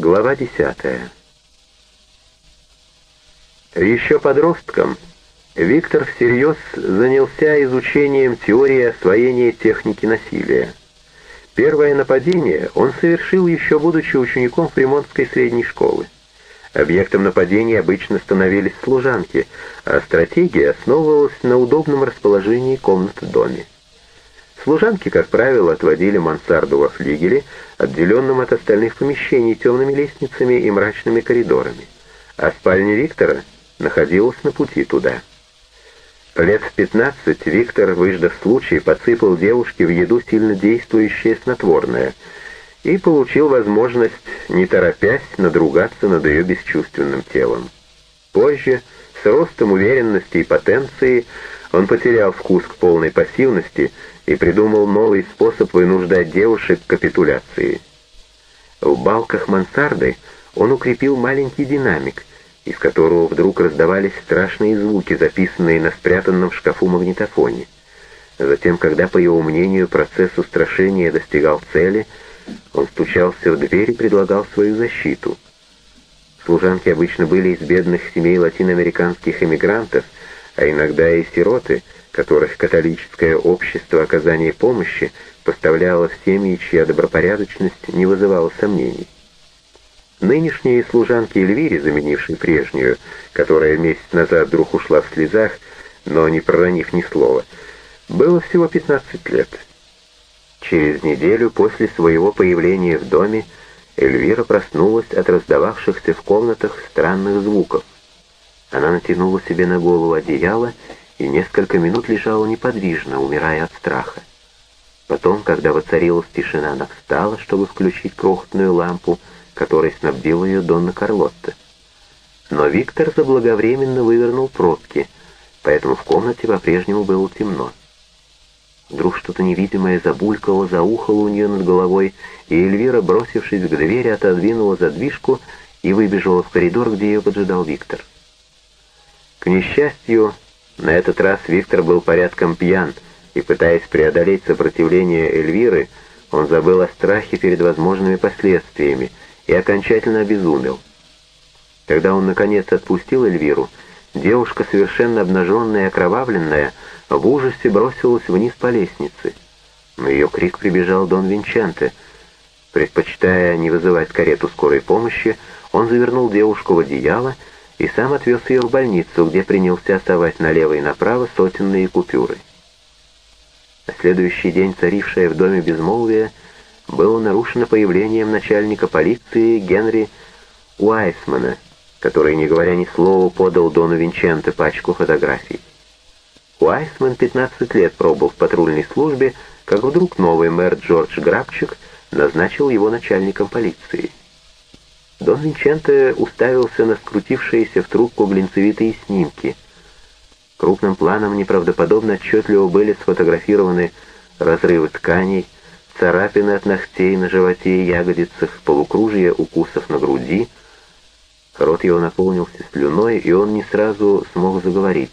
Глава 10. Еще подростком Виктор всерьез занялся изучением теории освоения техники насилия. Первое нападение он совершил еще будучи учеником Фримонтской средней школы. Объектом нападения обычно становились служанки, а стратегия основывалась на удобном расположении комнат в доме. Служанки, как правило, отводили мансарду во флигеле, отделенном от остальных помещений темными лестницами и мрачными коридорами, а спальня Виктора находилась на пути туда. Лет в 15 Виктор, выждав случай, подсыпал девушке в еду сильно действующее снотворное и получил возможность, не торопясь, надругаться над ее бесчувственным телом. Позже, с ростом уверенности и потенции, он потерял вкус к полной пассивности и придумал новый способ вынуждать девушек к капитуляции. В балках мансарды он укрепил маленький динамик, из которого вдруг раздавались страшные звуки, записанные на спрятанном в шкафу магнитофоне. Затем, когда, по его мнению, процесс устрашения достигал цели, он стучался в дверь и предлагал свою защиту. Служанки обычно были из бедных семей латиноамериканских эмигрантов, а иногда и сироты, которых католическое общество оказания помощи поставляло в семьи, чья добропорядочность не вызывала сомнений. Нынешние служанки Эльвире, заменившей прежнюю, которая месяц назад вдруг ушла в слезах, но не проронив ни слова, было всего 15 лет. Через неделю после своего появления в доме Эльвира проснулась от раздававшихся в комнатах странных звуков. Она натянула себе на голову одеяло и несколько минут лежала неподвижно, умирая от страха. Потом, когда воцарилась тишина, она встала, чтобы включить крохотную лампу, которой снабдила ее Донна Карлотта. Но Виктор заблаговременно вывернул пробки, поэтому в комнате по-прежнему было темно. Вдруг что-то невидимое забулькало, заухало у нее над головой, и Эльвира, бросившись к двери, отодвинула задвижку и выбежала в коридор, где ее поджидал Виктор. К несчастью, на этот раз Виктор был порядком пьян, и, пытаясь преодолеть сопротивление Эльвиры, он забыл о страхе перед возможными последствиями и окончательно обезумел. Когда он, наконец, отпустил Эльвиру, девушка, совершенно обнаженная и окровавленная, в ужасе бросилась вниз по лестнице. На ее крик прибежал Дон Винченте. Предпочитая не вызывать карету скорой помощи, он завернул девушку в одеяло и сам отвез ее в больницу, где принялся совать налево и направо сотенные купюры. На следующий день царившее в доме безмолвие было нарушено появлением начальника полиции Генри Уайсмана, который, не говоря ни слова, подал Дону Винченте пачку фотографий. Уайсман 15 лет пробыл в патрульной службе, как вдруг новый мэр Джордж Грабчик назначил его начальником полиции. Дон Винченте уставился на скрутившиеся в трубку глинцевитые снимки. Крупным планом неправдоподобно отчетливо были сфотографированы разрывы тканей, царапины от ногтей на животе и ягодицах, полукружие укусов на груди. Рот его наполнился слюной, и он не сразу смог заговорить.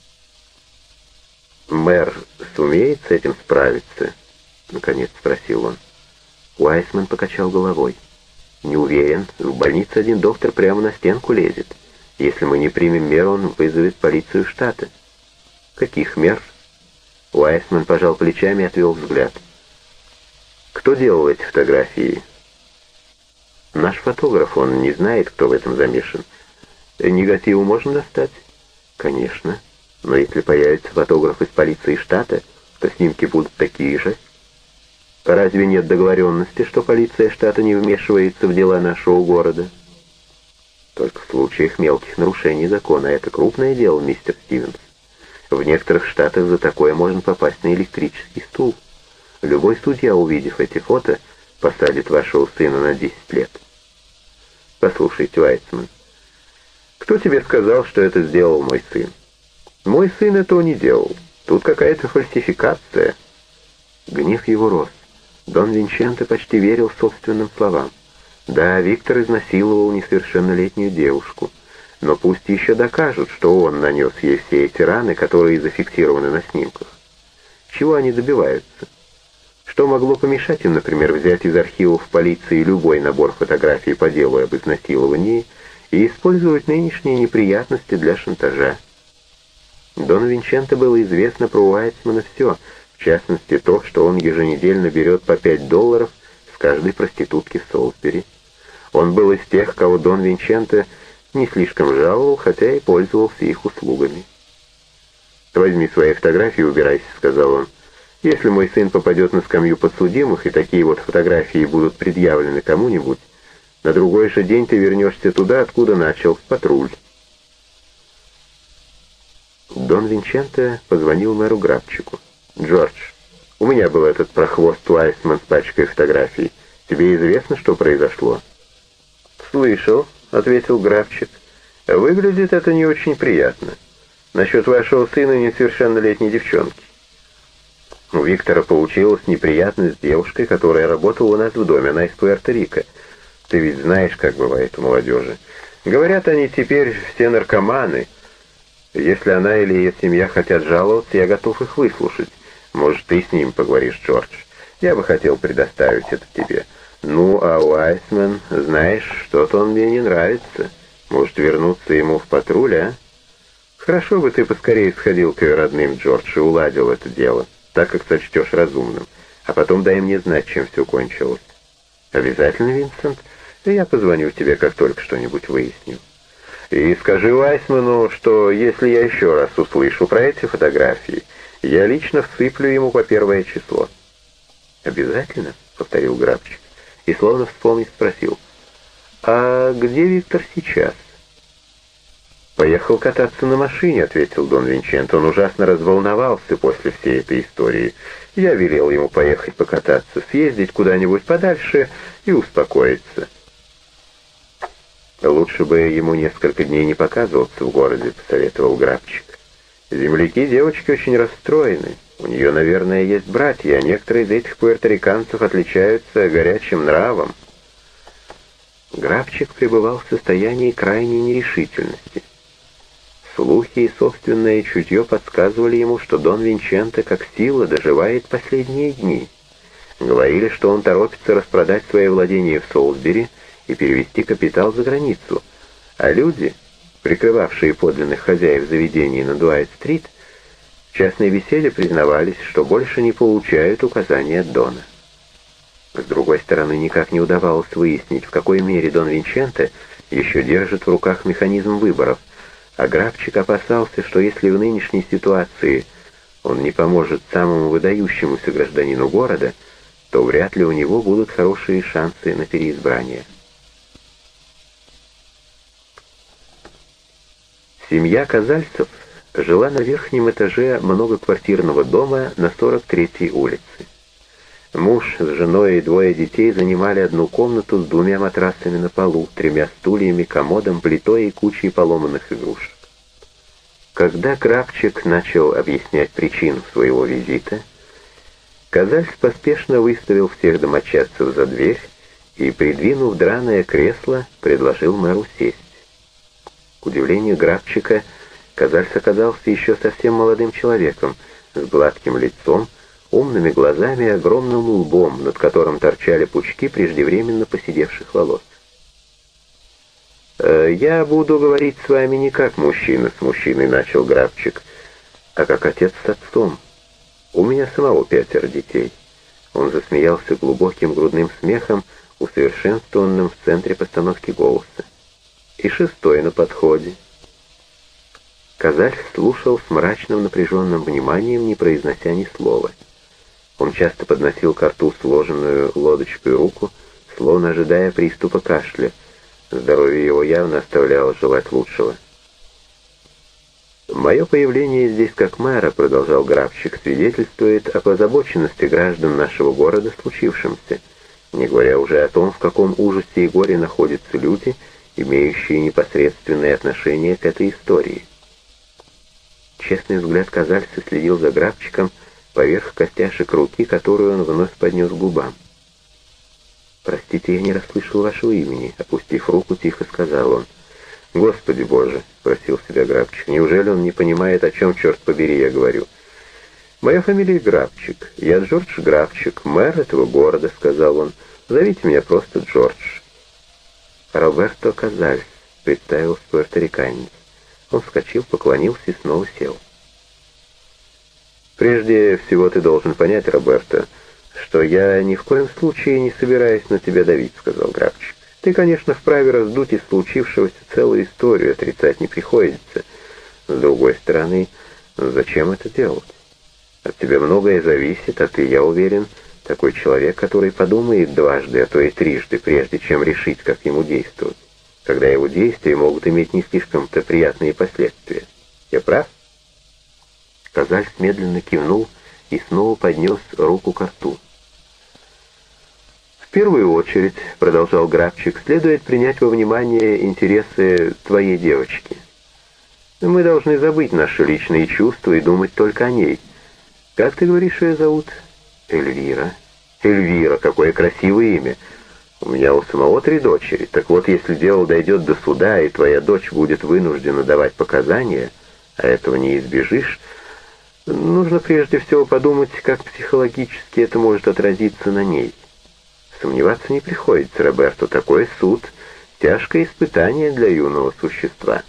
«Мэр сумеет с этим справиться?» — наконец спросил он. Уайсман покачал головой. «Не уверен. В больнице один доктор прямо на стенку лезет. Если мы не примем мер, он вызовет полицию штата». «Каких мер?» Уайсман пожал плечами и отвел взгляд. «Кто делал эти фотографии?» «Наш фотограф, он не знает, кто в этом замешан. Негативы можно достать?» «Конечно. Но если появится фотограф из полиции штата, то снимки будут такие же». «Разве нет договоренности, что полиция штата не вмешивается в дела нашего города?» «Только в случаях мелких нарушений закона. Это крупное дело, мистер Стивенс. В некоторых штатах за такое можно попасть на электрический стул. Любой судья, увидев эти фото, посадит вашего сына на 10 лет». «Послушайте, Уайсман, кто тебе сказал, что это сделал мой сын?» «Мой сын этого не делал. Тут какая-то фальсификация». Гнев его рос. Дон Винченте почти верил собственным словам. Да, Виктор изнасиловал несовершеннолетнюю девушку, но пусть еще докажут, что он нанес ей все эти раны, которые зафиксированы на снимках. Чего они добиваются? Что могло помешать им, например, взять из архивов полиции любой набор фотографий по делу об изнасиловании и использовать нынешние неприятности для шантажа? Дону Винченто было известно про Уайсмана все, в частности то, что он еженедельно берет по $5 с каждой проститутки в Солсбери. Он был из тех, кого Дон Винченто не слишком жаловал, хотя и пользовался их услугами. «Возьми свои фотографии и убирайся», — сказал он. «Если мой сын попадет на скамью подсудимых, и такие вот фотографии будут предъявлены кому-нибудь, на другой же день ты вернешься туда, откуда начал, в патруль». Дон Винченто позвонил мэру Грабчику. «Джордж, у меня был этот прохвост Уайсман с пачкой фотографий. Тебе известно, что произошло?» «Слышал», — ответил Грабчик. «Выглядит это не очень приятно. Насчет вашего сына и несовершеннолетней девчонки. У Виктора получилась неприятность с девушкой, которая работала у нас в доме. Она из Пуэрто-Рико. Ты ведь знаешь, как бывает у молодежи. Говорят, они теперь все наркоманы. Если она или ее семья хотят жаловаться, я готов их выслушать. Может, ты с ним поговоришь, Джордж. Я бы хотел предоставить это тебе. Ну, а Уайсман, знаешь, что-то он мне не нравится. Может, вернуться ему в патруль, а? Хорошо бы ты поскорее сходил к ее родным, Джордж, и уладил это дело, так как сочтешь разумным. А потом дай мне знать, чем все кончилось». «Обязательно, Винсент. Я позвоню тебе, как только что-нибудь выясню. И скажи Уайсману, что если я еще раз услышу про эти фотографии, я лично всыплю ему по 1 число». «Обязательно?» — повторил Грабчик. И, словно вспомнив, спросил: «А где Виктор сейчас?» «Поехал кататься на машине», — ответил Дон Винченто. «Он ужасно разволновался после всей этой истории. Я велел ему поехать покататься, съездить куда-нибудь подальше и успокоиться». «Лучше бы ему несколько дней не показываться в городе», — посоветовал Грабчик. «Земляки девочки очень расстроены. У нее, наверное, есть братья, а некоторые из этих пуэрториканцев отличаются горячим нравом». Грабчик пребывал в состоянии крайней нерешительности. Слухи и собственное чутье подсказывали ему, что Дон Винченто как сила доживает последние дни. Говорили, что он торопится распродать свои владения в Солсбери и перевести капитал за границу, а люди, прикрывавшие подлинных хозяев заведений на Дуайт-стрит, в частной беседе признавались, что больше не получают указания от Дона. С другой стороны, никак не удавалось выяснить, в какой мере Дон Винченто еще держит в руках механизм выборов, а Грабчик опасался, что если в нынешней ситуации он не поможет самому выдающемуся гражданину города, то вряд ли у него будут хорошие шансы на переизбрание. Семья Казальцев жила на верхнем этаже многоквартирного дома на 43-й улице. Муж с женой и 2 детей занимали одну комнату с 2 матрасами на полу, 3 стульями, комодом, плитой и кучей поломанных игрушек. Когда Грабчик начал объяснять причину своего визита, Казальц поспешно выставил всех домочадцев за дверь и, придвинув драное кресло, предложил мэру сесть. К удивлению Грабчика, Казальц оказался еще совсем молодым человеком, с гладким лицом, умными глазами и огромным лбом, над которым торчали пучки преждевременно поседевших волос. «Я буду говорить с вами не как мужчина с мужчиной», — начал Грабчик, «а как отец с отцом. У меня самого 5 детей». Он засмеялся глубоким грудным смехом, усовершенствованным в центре постановки голоса. «И 6-й на подходе». Казальц слушал с мрачным напряженным вниманием, не произнося ни слова. Он часто подносил ко рту сложенную лодочкой руку, словно ожидая приступа кашля. Здоровье его явно оставляло желать лучшего. «Мое появление здесь как мэра», — продолжал Грабчик, — «свидетельствует о озабоченности граждан нашего города случившимся, не говоря уже о том, в каком ужасе и горе находятся люди, имеющие непосредственное отношение к этой истории». Честный взгляд Казальца следил за Грабчиком поверх костяшек руки, которую он вновь поднес к губам. «Простите, я не расслышал вашего имени», — опустив руку, тихо сказал он. «Господи Боже!» — спросил себя Грабчик. «Неужели он не понимает, о чем, черт побери, я говорю?» «Моя фамилия Графчик. Я Джордж Графчик, мэр этого города», — сказал он. «Зовите меня просто Джордж». «Роберто Казальс», — представился пуэрториканец. Он вскочил, поклонился и снова сел. «Прежде всего ты должен понять, Роберто, что я ни в коем случае не собираюсь на тебя давить», — сказал Графчик. «Ты, конечно, вправе раздуть из случившегося целую историю, отрицать не приходится. С другой стороны, зачем это делать? От тебя многое зависит, а ты, я уверен, такой человек, который подумает дважды, а то и трижды, прежде чем решить, как ему действовать, когда его действия могут иметь не слишком-то приятные последствия. Я прав?» Казальс медленно кивнул и снова поднес руку ко рту. «В первую очередь, — продолжал Графчик, — следует принять во внимание интересы твоей девочки. Мы должны забыть наши личные чувства и думать только о ней. Как ты говоришь, ее зовут?» «Эльвира». «Эльвира, какое красивое имя! У меня у самого 3 дочери. Так вот, если дело дойдет до суда, и твоя дочь будет вынуждена давать показания, а этого не избежишь, нужно прежде всего подумать, как психологически это может отразиться на ней. Сомневаться не приходится, Роберто, такой суд — тяжкое испытание для юного существа».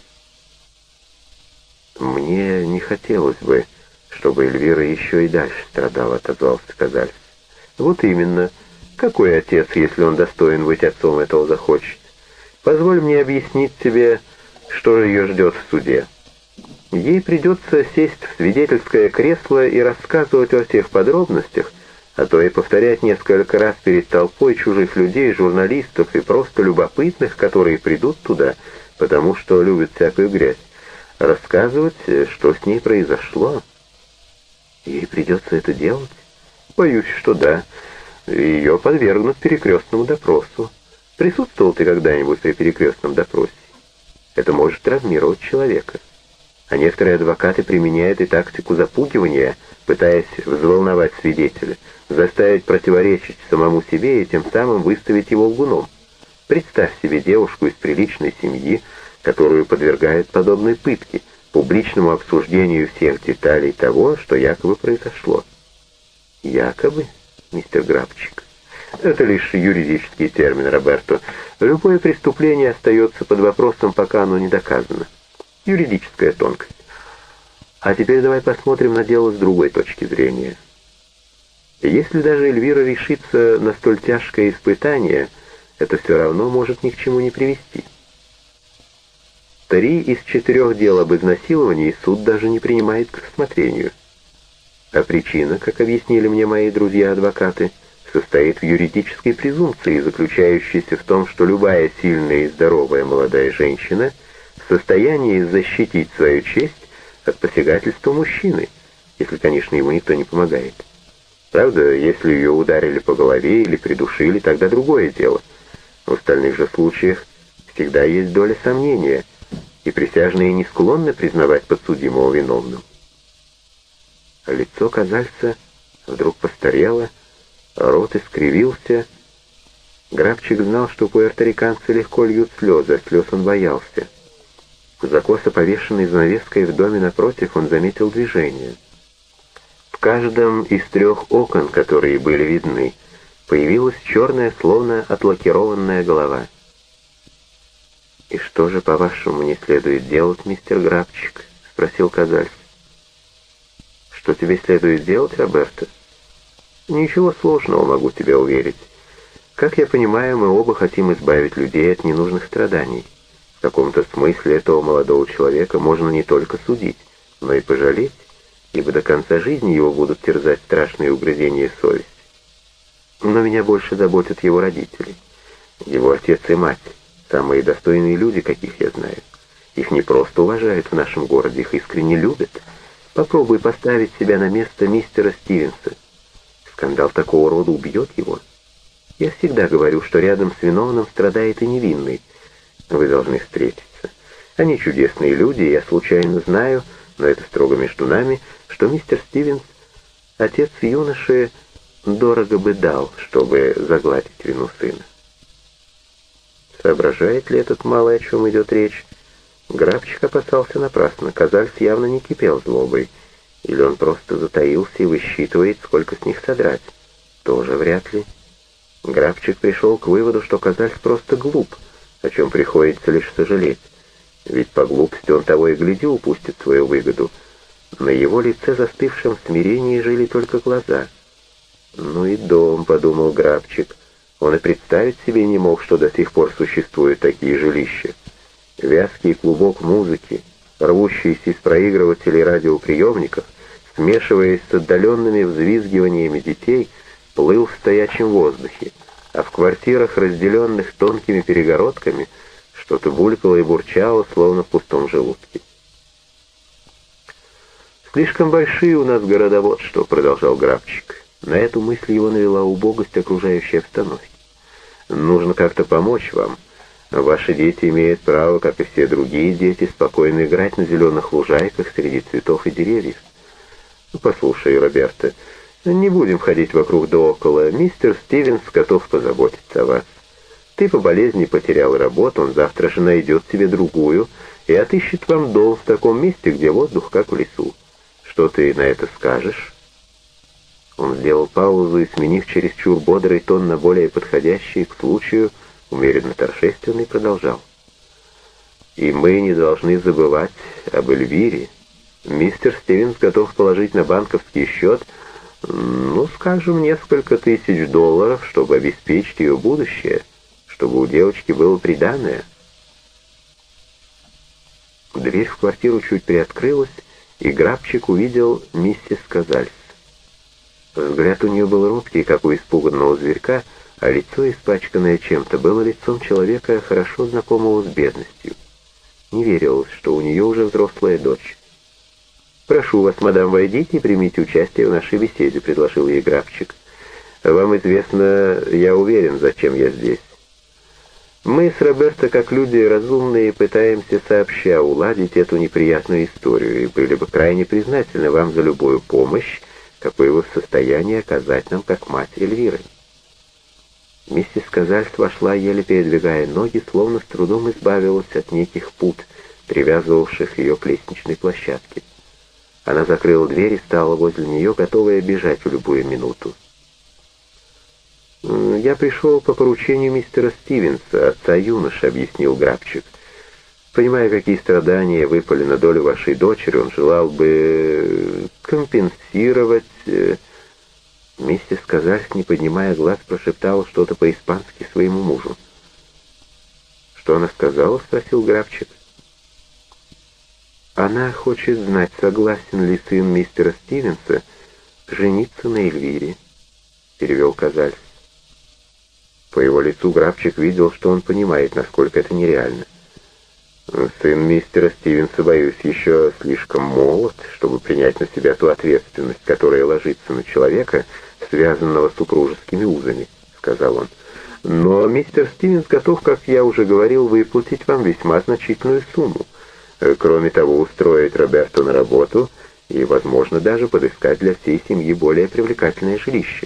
«Мне не хотелось бы, чтобы Эльвира еще и дальше страдала», — отозвался Казальс. «Вот именно. Какой отец, если он достоин быть отцом, этого захочет? Позволь мне объяснить тебе, что ее ждет в суде. Ей придется сесть в свидетельское кресло и рассказывать во всех подробностях, а то и повторять несколько раз перед толпой чужих людей, журналистов и просто любопытных, которые придут туда, потому что любят всякую грязь, рассказывать, что с ней произошло. Ей придется это делать? Боюсь, что да. Ее подвергнут перекрестному допросу. Присутствовал ты когда-нибудь при перекрестном допросе? Это может травмировать человека. А некоторые адвокаты применяют и тактику запугивания, пытаясь взволновать свидетеля, заставить противоречить самому себе и тем самым выставить его лгуном. Представь себе девушку из приличной семьи, которую подвергают подобной пытке, публичному обсуждению всех деталей того, что якобы произошло. «Якобы, мистер Графчик?» «Это лишь юридический термин, Роберто. Любое преступление остается под вопросом, пока оно не доказано. Юридическая тонкость. А теперь давай посмотрим на дело с другой точки зрения. Если даже Эльвира решится на столь тяжкое испытание, это все равно может ни к чему не привести. 3 из 4 дел об изнасиловании суд даже не принимает к рассмотрению. А причина, как объяснили мне мои друзья-адвокаты, состоит в юридической презумпции, заключающейся в том, что любая сильная и здоровая молодая женщина в состоянии защитить свою честь от посягательства мужчины, если, конечно, ему никто не помогает. Правда, если ее ударили по голове или придушили, тогда другое дело. В остальных же случаях всегда есть доля сомнения, и присяжные не склонны признавать подсудимого виновным. Лицо Казальса вдруг постарело, рот искривился. Графчик знал, что пуэрториканцы легко льют слезы, а слез он боялся. За косо повешенной занавеской в доме напротив он заметил движение. В каждом из 3 окон, которые были видны, появилась черная, словно отлакированная голова. «И что же, по-вашему, мне следует делать, мистер Графчик?» — спросил Казальс. «Что тебе следует делать, Роберто?» «Ничего сложного, могу тебя уверить. Как я понимаю, мы оба хотим избавить людей от ненужных страданий. В каком-то смысле этого молодого человека можно не только судить, но и пожалеть, ибо до конца жизни его будут терзать страшные угрызения совести. Но меня больше заботят его родители, его отец и мать, самые достойные люди, каких я знаю. Их не просто уважают в нашем городе, их искренне любят. Попробуй поставить себя на место мистера Стивенса. Скандал такого рода убьет его. Я всегда говорю, что рядом с виновным страдает и невинный. Вы должны встретиться. Они чудесные люди, я случайно знаю, но это строго между нами, что мистер Стивенс, отец юноши, дорого бы дал, чтобы загладить вину сына. Соображает ли этот малый, о чем идет речь? Графчик опасался напрасно. Казальс явно не кипел злобой. Или он просто затаился и высчитывает, сколько с них содрать? Тоже вряд ли. Грабчик пришел к выводу, что Казальс просто глуп, о чем приходится лишь сожалеть. Ведь по глупости он того и гляди упустит свою выгоду. На его лице, застывшем в смирении, жили только глаза. «Ну и дом», — подумал Грабчик. Он и представить себе не мог, что до сих пор существуют такие жилища. Вязкий клубок музыки, рвущийся из проигрывателей радиоприемников, смешиваясь с отдаленными взвизгиваниями детей, плыл в стоячем воздухе, а в квартирах, разделенных тонкими перегородками, что-то булькало и бурчало, словно в пустом желудке. «Слишком большие у нас города, вот что», — продолжал Грабчик. На эту мысль его навела убогость окружающей обстановки. «Нужно как-то помочь вам. Ваши дети имеют право, как и все другие дети, спокойно играть на зеленых лужайках среди цветов и деревьев. Послушай, Роберто, не будем ходить вокруг да около. Мистер Стивенс готов позаботиться о вас. Ты по болезни потерял работу, он завтра же найдет себе другую и отыщет вам дом в таком месте, где воздух, как в лесу. Что ты на это скажешь?» Он сделал паузу и, сменив чересчур бодрый тон на более подходящий к случаю, умеренно торжественный, продолжал. «И мы не должны забывать об Эльвире. Мистер Стивенс готов положить на банковский счет, ну, скажем, несколько тысяч долларов, чтобы обеспечить ее будущее, чтобы у девочки было приданое». Дверь в квартиру чуть приоткрылась, и Грабчик увидел миссис Казальс. Взгляд у нее был робкий, как у испуганного зверька, а лицо, испачканное чем-то, было лицом человека, хорошо знакомого с бедностью. Не верилось, что у нее уже взрослая дочь. «Прошу вас, мадам, войдите и примите участие в нашей беседе», — предложил ей Грабчик. «Вам известно, я уверен, зачем я здесь. Мы с Роберто, как люди разумные, пытаемся сообща уладить эту неприятную историю и были бы крайне признательны вам за любую помощь, какой вы в состоянии оказать нам, как мать Эльвиры». Миссис Казальс вошла, еле передвигая ноги, словно с трудом избавилась от неких пут, привязывавших ее к лестничной площадке. Она закрыла дверь и стала возле нее, готовая бежать в любую минуту. «Я пришел по поручению мистера Стивенса, отца юноши», — объяснил Грабчик. «Понимая, какие страдания выпали на долю вашей дочери, он желал бы компенсировать...» Миссис Казальс, не поднимая глаз, прошептала что-то по-испански своему мужу. «Что она сказала?» — спросил Грабчик. «Она хочет знать, согласен ли сын мистера Стивенса жениться на Эльвире», — перевел Казальс. По его лицу Грабчик видел, что он понимает, насколько это нереально. «Сын мистера Стивенса, боюсь, еще слишком молод, чтобы принять на себя ту ответственность, которая ложится на человека, связанного супружескими узами», — сказал он. «Но мистер Стивенс готов, как я уже говорил, выплатить вам весьма значительную сумму. Кроме того, устроить Роберто на работу и, возможно, даже подыскать для всей семьи более привлекательное жилище».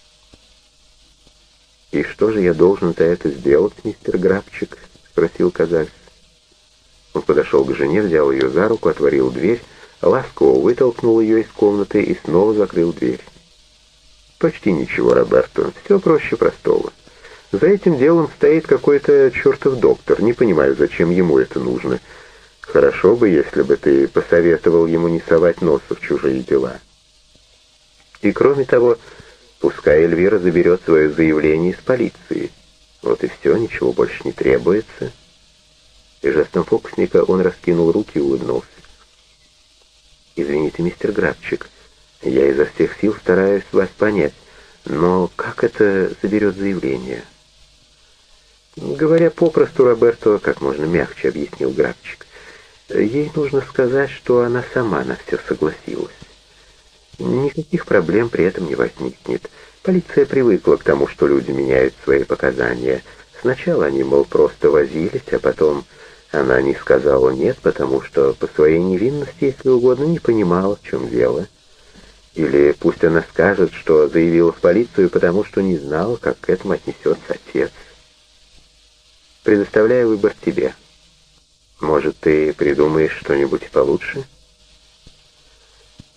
«И что же я должен за это сделать, мистер Грабчик?» — спросил Казальс. Он подошел к жене, взял ее за руку, отворил дверь, ласково вытолкнул ее из комнаты и снова закрыл дверь. «Почти ничего, Роберто, все проще простого. За этим делом стоит какой-то чертов доктор, не понимаю, зачем ему это нужно. Хорошо бы, если бы ты посоветовал ему не совать носа в чужие дела. И кроме того, пускай Эльвира заберет свое заявление из полиции. Вот и все, ничего больше не требуется». И жестом фокусника он раскинул руки и улыбнулся. «Извините, мистер Грабчик, я изо всех сил стараюсь вас понять, но как это заберет заявление?» «Говоря попросту, Роберто, как можно мягче объяснил Грабчик, ей нужно сказать, что она сама на все согласилась. Никаких проблем при этом не возникнет. Полиция привыкла к тому, что люди меняют свои показания. Сначала они, мол, просто возились, а потом она не сказала «нет», потому что по своей невинности, если угодно, не понимала, в чем дело. Или пусть она скажет, что заявила в полицию, потому что не знала, как к этому отнесется отец. Предоставляю выбор тебе. Может, ты придумаешь что-нибудь получше?»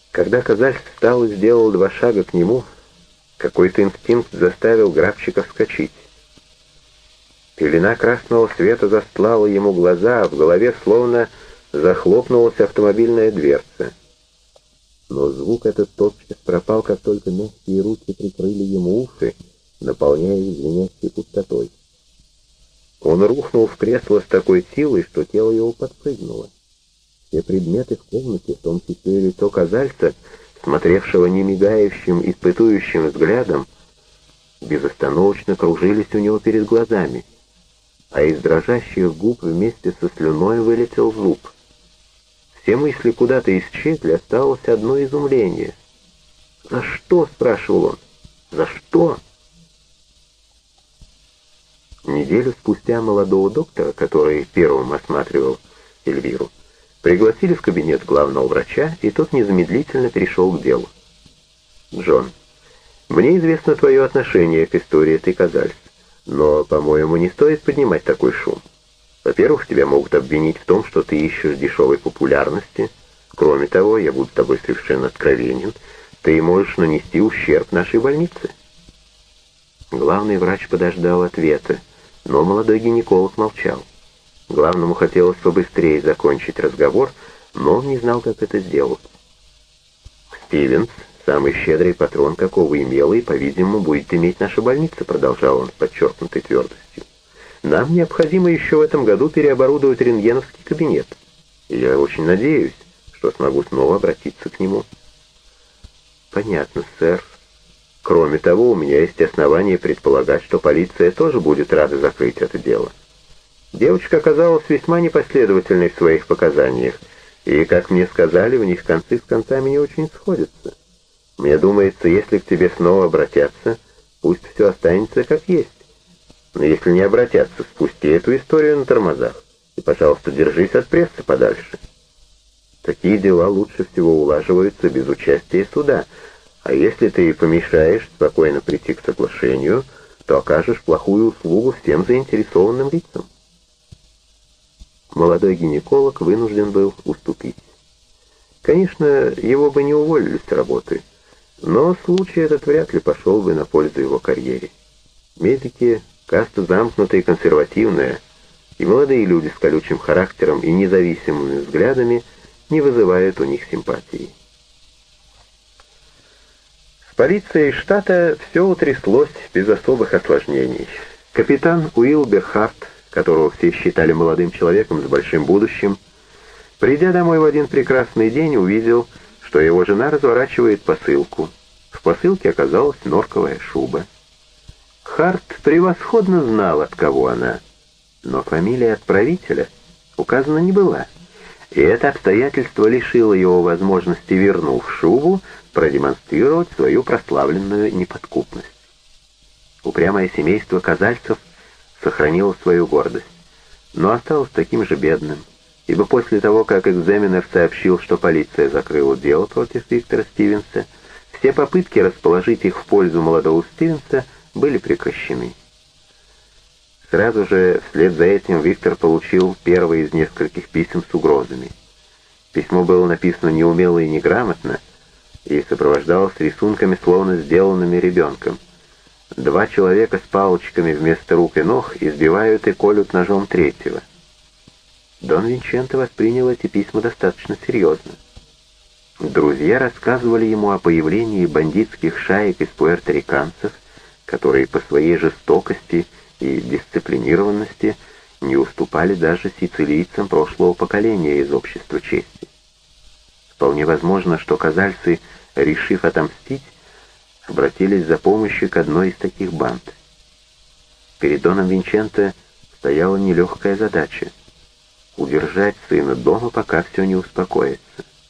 Когда Казальс встал и сделал 2 шага к нему, какой-то инстинкт заставил Грабчика вскочить. Пелена красного света застлала ему глаза, а в голове словно захлопнулась автомобильная дверца. Но звук этот тотчас пропал, как только мягкие руки прикрыли ему уши, наполняя их звенящей пустотой. Он рухнул в кресло с такой силой, что тело его подпрыгнуло. Все предметы в комнате, в том числе и лицо Казальса, смотревшего немигающим, испытующим взглядом, безостановочно кружились у него перед глазами, а из дрожащих губ вместе со слюной вылетел зуб. Все мысли куда-то исчезли, осталось одно изумление. «За что?» — спрашивал он. «За что?» Неделю спустя молодого доктора, который первым осматривал Эльвиру, пригласили в кабинет главного врача, и тот незамедлительно перешел к делу. «Джон, мне известно твое отношение к истории этой Казальс, но, по-моему, не стоит поднимать такой шум. Во-первых, тебя могут обвинить в том, что ты ищешь дешевой популярности. Кроме того, я буду с тобой совершенно откровенен, ты можешь нанести ущерб нашей больнице». Главный врач подождал ответа, но молодой гинеколог молчал. Главному хотелось побыстрее закончить разговор, но он не знал, как это сделать. «Стивенс, самый щедрый патрон, какого имела и, по-видимому, будет иметь наша больница», продолжал он с подчеркнутой твердостью. «Нам необходимо еще в этом году переоборудовать рентгеновский кабинет, и я очень надеюсь, что смогу снова обратиться к нему». «Понятно, сэр. Кроме того, у меня есть основания предполагать, что полиция тоже будет рада закрыть это дело. Девочка оказалась весьма непоследовательной в своих показаниях, и, как мне сказали, в них концы с концами не очень сходятся. Мне думается, если к тебе снова обратятся, пусть все останется как есть. Но если не обратятся, спусти эту историю на тормозах и, пожалуйста, держись от прессы подальше. Такие дела лучше всего улаживаются без участия суда, а если ты помешаешь спокойно прийти к соглашению, то окажешь плохую услугу всем заинтересованным лицам». Молодой гинеколог вынужден был уступить. Конечно, его бы не уволили с работы, но случай этот вряд ли пошел бы на пользу его карьере. Медики — каста замкнутая и консервативная, и молодые люди с колючим характером и независимыми взглядами не вызывают у них симпатии. С полицией штата все утряслось без особых осложнений. Капитан Уилбер Харт, которого все считали молодым человеком с большим будущим, придя домой в один прекрасный день, увидел, что его жена разворачивает посылку. В посылке оказалась норковая шуба. Харт превосходно знал, от кого она, но фамилия отправителя указана не была, и это обстоятельство лишило его возможности, вернув шубу, продемонстрировать свою прославленную неподкупность. Упрямое семейство Казальцев сохранило свою гордость, но осталось таким же бедным, ибо после того, как экзаменер сообщил, что полиция закрыла дело против Виктора Стивенса, все попытки расположить их в пользу молодого Стивенса были прекращены. Сразу же вслед за этим Виктор получил первое из нескольких писем с угрозами. Письмо было написано неумело и неграмотно и сопровождалось рисунками, словно сделанными ребенком. 2 человека с палочками вместо рук и ног избивают и колют ножом третьего. Дон Винченто воспринял эти письма достаточно серьезно. Друзья рассказывали ему о появлении бандитских шаек из пуэрториканцев, которые по своей жестокости и дисциплинированности не уступали даже сицилийцам прошлого поколения из общества чести. Вполне возможно, что казальцы, решив отомстить, обратились за помощью к одной из таких банд. Перед Доном Винченто стояла нелегкая задача — удержать сына дома, пока все не успокоится.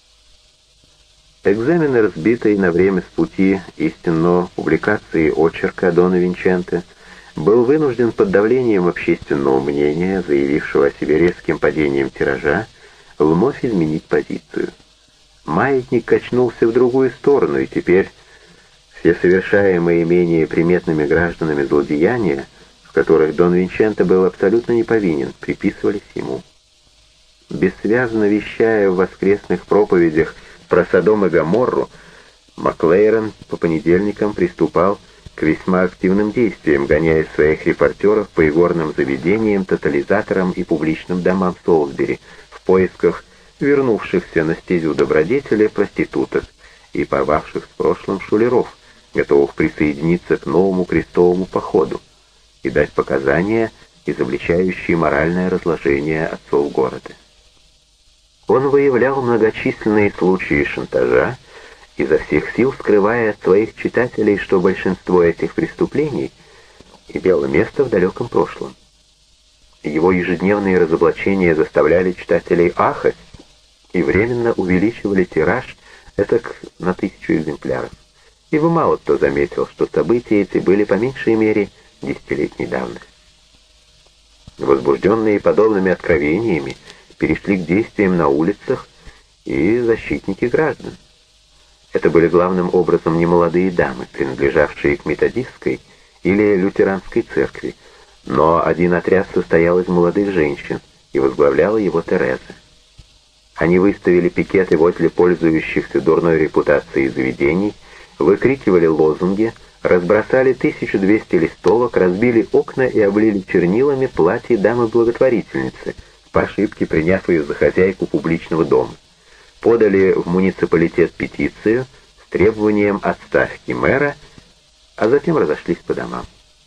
Экзаменер, сбитый на время с пути истинно публикации очерка Дона Винченто, был вынужден под давлением общественного мнения, заявившего о себе резким падением тиража, вновь изменить позицию. Маятник качнулся в другую сторону, и теперь все совершаемые менее приметными гражданами злодеяния, в которых Дон Винченто был абсолютно не повинен, приписывались ему. Бессвязно вещая в воскресных проповедях про Содом и Гоморру, Маклейрон по понедельникам приступал к весьма активным действиям, гоняя своих репортеров по игорным заведениям, тотализаторам и публичным домам Солсбери в поисках вернувшихся на стезю добродетели проституток и порвавших с прошлым шулеров, готовых присоединиться к новому крестовому походу и дать показания, изобличающие моральное разложение отцов города. Он выявлял многочисленные случаи шантажа, изо всех сил скрывая от своих читателей, что большинство этих преступлений имело место в далеком прошлом. Его ежедневные разоблачения заставляли читателей ахать и временно увеличивали тираж этак на 1000 экземпляров. Ибо мало кто заметил, что события эти были по меньшей мере 10-летней давности. Возбужденные подобными откровениями перешли к действиям на улицах и защитники граждан. Это были главным образом немолодые дамы, принадлежавшие к методистской или лютеранской церкви, но один отряд состоял из молодых женщин, и возглавляла его Тереза. Они выставили пикеты возле пользующихся дурной репутацией заведений, выкрикивали лозунги, разбросали 1200 листовок, разбили окна и облили чернилами платье дамы-благотворительницы, по ошибке приняв ее за хозяйку публичного дома. Подали в муниципалитет петицию с требованием отставки мэра, а затем разошлись по домам.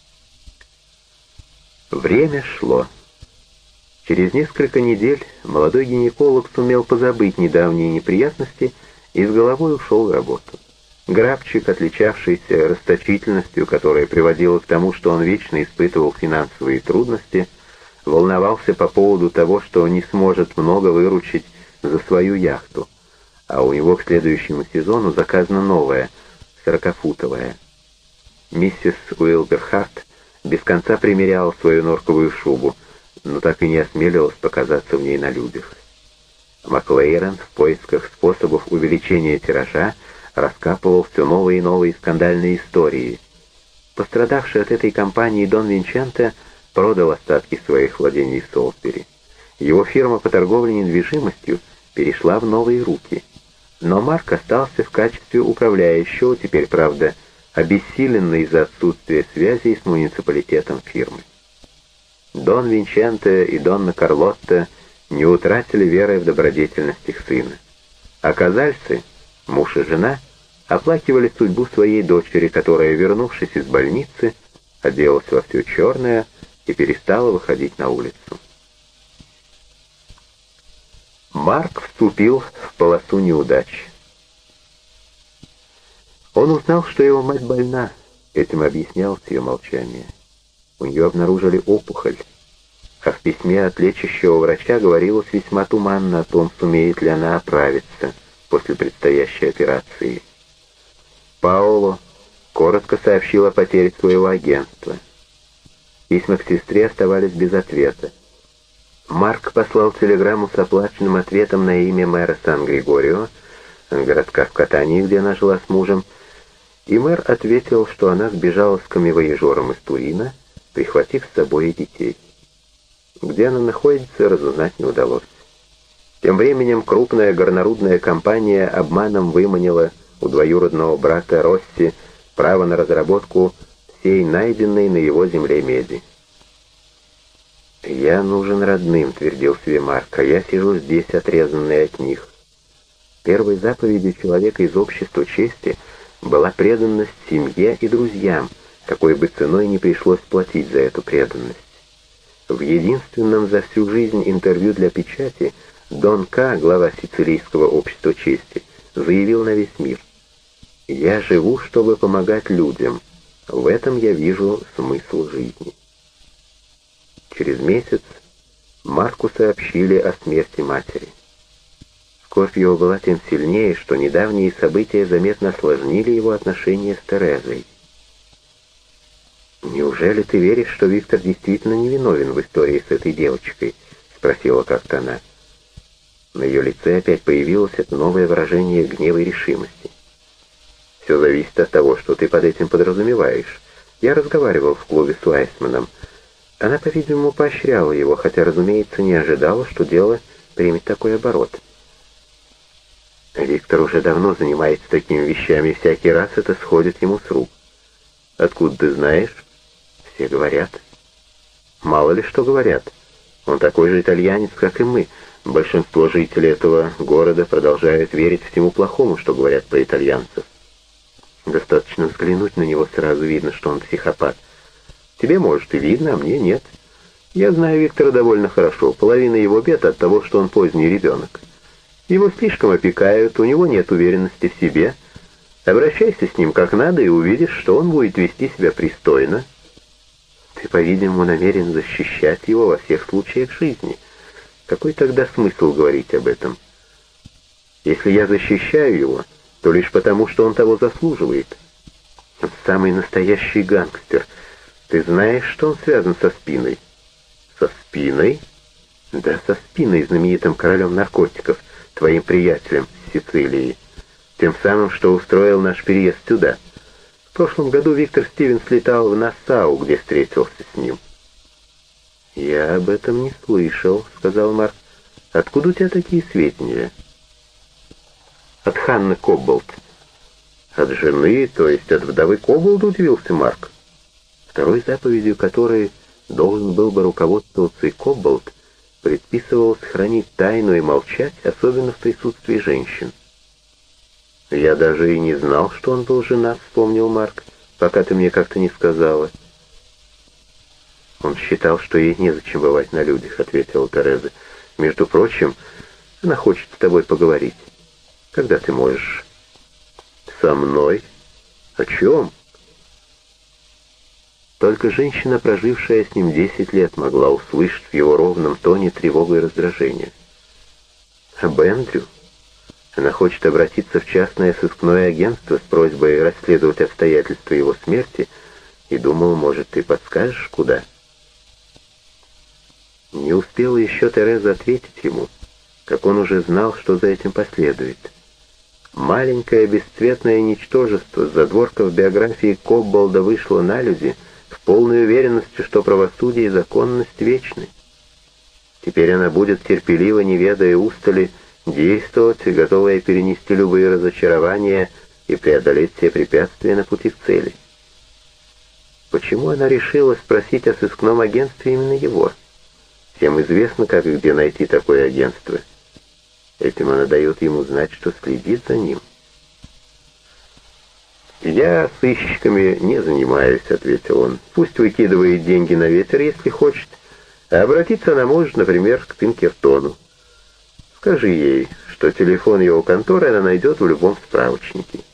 Время шло. Через несколько недель молодой гинеколог сумел позабыть недавние неприятности и с головой ушел в работу. Грабчик, отличавшийся расточительностью, которая приводила к тому, что он вечно испытывал финансовые трудности, волновался по поводу того, что он не сможет много выручить за свою яхту, а у него к следующему сезону заказана новая, 40-футовая. Миссис Уилберхарт без конца примеряла свою норковую шубу, но так и не осмелилась показаться в ней на людях. Маклейрон в поисках способов увеличения тиража раскапывал все новые и новые скандальные истории. Пострадавший от этой кампании Дон Винченто продал остатки своих владений в Солсбери. Его фирма по торговле недвижимостью перешла в новые руки. Но Марк остался в качестве управляющего, теперь, правда, обессиленный из-за отсутствия связей с муниципалитетом фирмы. Дон Винченто и Донна Карлотта не утратили веры в добродетельность их сына. А казальцы, муж и жена, оплакивали судьбу своей дочери, которая, вернувшись из больницы, оделась во все черное и перестала выходить на улицу. Марк вступил в полосу неудач. Он узнал, что его мать больна, этим объяснялось ее молчание. У нее обнаружили опухоль, а в письме от лечащего врача говорилось весьма туманно о том, сумеет ли она оправиться после предстоящей операции. Паоло коротко сообщил о потере своего агентства. Письма к сестре оставались без ответа. Марк послал телеграмму с оплаченным ответом на имя мэра Сан-Григорио, городка в Катании, где она жила с мужем, и мэр ответил, что она сбежала с камевояжером из Турина, прихватив с собой и детей. Где она находится, разузнать не удалось. Тем временем крупная горнорудная компания обманом выманила у двоюродного брата Росси право на разработку всей найденной на его земле меди. «Я нужен родным», — твердил себе Марк, — «а я сижу здесь, отрезанный от них». Первой заповедью человека из общества чести была преданность семье и друзьям, какой бы ценой ни пришлось платить за эту преданность. В единственном за всю жизнь интервью для печати Дон К., глава сицилийского общества чести, заявил на весь мир: «Я живу, чтобы помогать людям. В этом я вижу смысл жизни». Через месяц Марку сообщили о смерти матери. Скорбь его была тем сильнее, что недавние события заметно осложнили его отношения с Терезой. «Неужели ты веришь, что Виктор действительно невиновен в истории с этой девочкой?» — спросила как-то она. На ее лице опять появилось это новое выражение гнева и решимости. «Все зависит от того, что ты под этим подразумеваешь. Я разговаривал в клубе с Уайсманом. Она, по-видимому, поощряла его, хотя, разумеется, не ожидала, что дело примет такой оборот». Виктор уже давно занимается такими вещами, и всякий раз это сходит ему с рук. Откуда ты знаешь? Все говорят. Мало ли что говорят. Он такой же итальянец, как и мы. Большинство жителей этого города продолжают верить всему плохому, что говорят про итальянцев. Достаточно взглянуть на него, сразу видно, что он психопат. Тебе, может, и видно, а мне нет. Я знаю Виктора довольно хорошо. Половина его бед от того, что он поздний ребенок. Его слишком опекают, у него нет уверенности в себе. Обращайся с ним как надо и увидишь, что он будет вести себя пристойно. Ты, по-видимому, намерен защищать его во всех случаях жизни. Какой тогда смысл говорить об этом? Если я защищаю его, то лишь потому, что он того заслуживает. Он самый настоящий гангстер. Ты знаешь, что он связан со Спиной? Со Спиной? Да, со Спиной, знаменитым королем наркотиков, твоим приятелем с Сицилии. Тем самым, что устроил наш переезд сюда. В прошлом году Виктор Стивенс летал в Нассау, где встретился с ним. «Я об этом не слышал», — сказал Марк. «Откуда у тебя такие сведения?» «От Ханны Кобболт». «От жены, то есть от вдовы Кобболт?» — удивился Марк. Второй заповедью которой должен был бы руководствоваться и Кобболт, предписывалось хранить тайну и молчать, особенно в присутствии женщин. «Я даже и не знал, что он был женат», — вспомнил Марк, «пока ты мне как-то не сказала». «Он считал, что ей незачем бывать на людях», — ответила Тереза. «Между прочим, она хочет с тобой поговорить. Когда ты можешь?» «Со мной? О чем?» Только женщина, прожившая с ним 10 лет, могла услышать в его ровном тоне тревогу и раздражение. «Об Эндрю? Она хочет обратиться в частное сыскное агентство с просьбой расследовать обстоятельства его смерти, и думал, может, ты подскажешь, куда?» Не успела еще Тереза ответить ему, как он уже знал, что за этим последует. Маленькое бесцветное ничтожество с задворков биографии Кобболда вышло на люди в полной уверенности, что правосудие и законность вечны. Теперь она будет терпеливо, не ведая устали, действовать, готовая перенести любые разочарования и преодолеть все препятствия на пути к цели. Почему она решила спросить о сыскном агентстве именно его? Всем известно, как и где найти такое агентство. Этим она дает ему знать, что следит за ним. «Я сыщиками не занимаюсь», — ответил он. «Пусть выкидывает деньги на ветер, если хочет, а обратиться она может, например, к Пинкертону. Скажи ей, что телефон его конторы она найдет в любом справочнике».